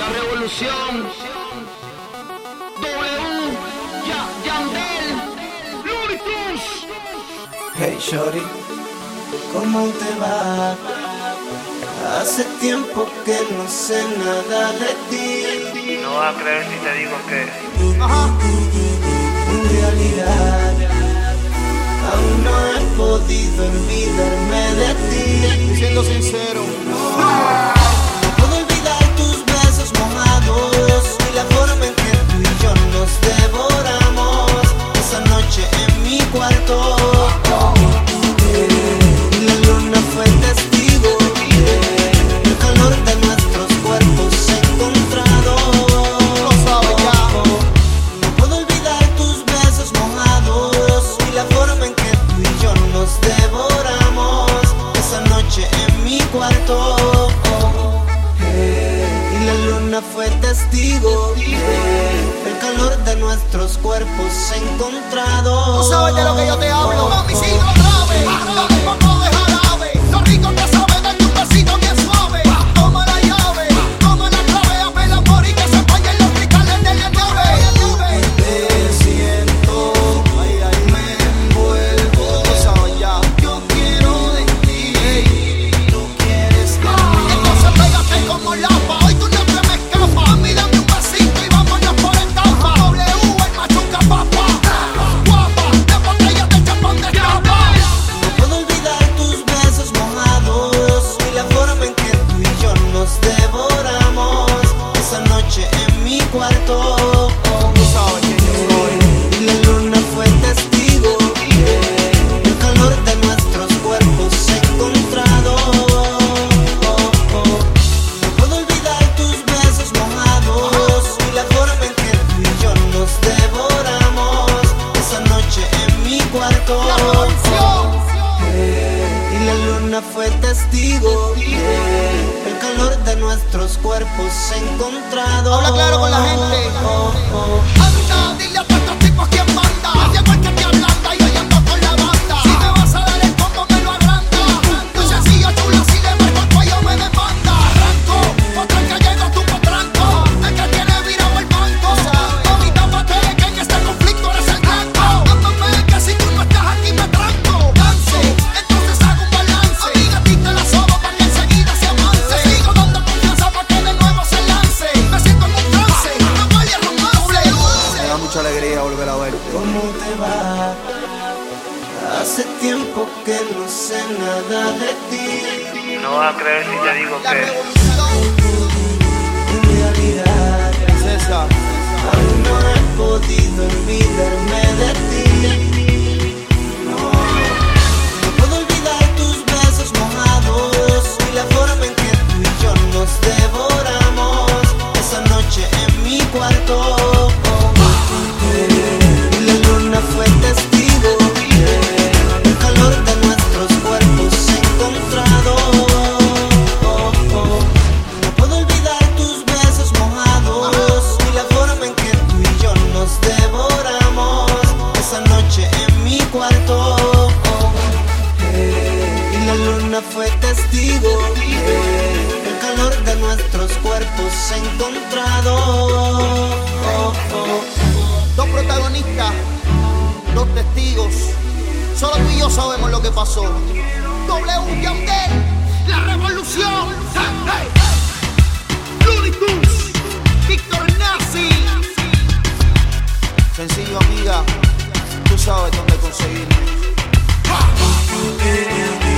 La revolución. W, Yandel, Looney Tunes. Hey shorty, ¿cómo te va? Hace tiempo que no sé nada de ti. No vas a creer si te digo que En realidad, aún no he podido olvidarme de ti. Siendo sincero, No puedo olvidar tus besos mojados y la forma en que tú y yo nos devoramos esa noche en mi cuarto. Y la luna fue testigo del calor de nuestros cuerpos encontrados. lo sabes ya. No puedo olvidar tus besos mojados y la forma en que tú y yo nos devoramos esa noche en mi cuarto. Y la luna fue testigo del calor de nuestros cuerpos encontrados. Tú sabes de lo que yo te hablo. Mami, sigue otra vez. Dale un poco de jarabe. Lo rico que sabe darte un besito bien suave. Toma la llave, toma la clave. Abre el amor y que se vayan los cristales de la nave. Te siento, me envuelvo. Tú sabes ya. Yo quiero de ti, tú quieres de mí. Entonces pégate como lapa. Hoy tú no te me escapas. A mí dame un besito y vámonos por etapa. W, el machuca papa. Guapa, de botella de chapón de tapa. No puedo olvidar tus besos mojados y la forma en que tú y yo nos devoramos esa noche en mi cuarto. Tú sabes quién yo soy. Y la luna fue testigo del calor de nuestros cuerpos encontrados. No puedo olvidar tus besos mojados y la forma en que tú y yo nos devoramos esa noche en mi cuarto. La revolución. Y la luna fue testigo del calor de nuestros cuerpos encontrados. Habla claro con la gente. Anda, dile a todos estos tipos quién manda. Llegó el que te ablanda y hoy ando con la banda. Si me vas a dar el combo me lo agranda. Muy sencillo, chulo, si le marco el cuello me demanda. Arranco, otra que llega tu potranco. El que tiene virado el banco. Mami, tápate que en este conflicto eres el blanco. Ámame que si tú no estás aquí me tranco. Danzo, entonces hago un balance. Amiga, a ti te la sobo para que enseguida se avance. Sigo dando confianza para que de nuevo se lance. Me siento en un trance, no vale romance. Me da mucha alegría volver a verte. ¿Cómo te va? Hace tiempo que no sé nada de ti. no vas a creer si te digo La que revolución. En realidad, César. aún no he podido olvidarme de ti. No puedo olvidar tus besos mojados y la forma en que tú y yo nos devoramos esa noche en mi cuarto. Y la luna fue testigo del calor de nuestros cuerpos encontrados. No puedo olvidar tus besos mojados y la forma en que tú y yo nos devoramos esa noche en mi cuarto. Y la luna fue testigo del calor de nuestros cuerpos encontrados. Dos protagonistas, dos testigos. Solo tú y yo sabemos lo que pasó. W, Yandel, la revolución. Hey, hey. Looney Tunes, Víctor Nazi. Sencillo, amiga, tú sabes dónde conseguirme.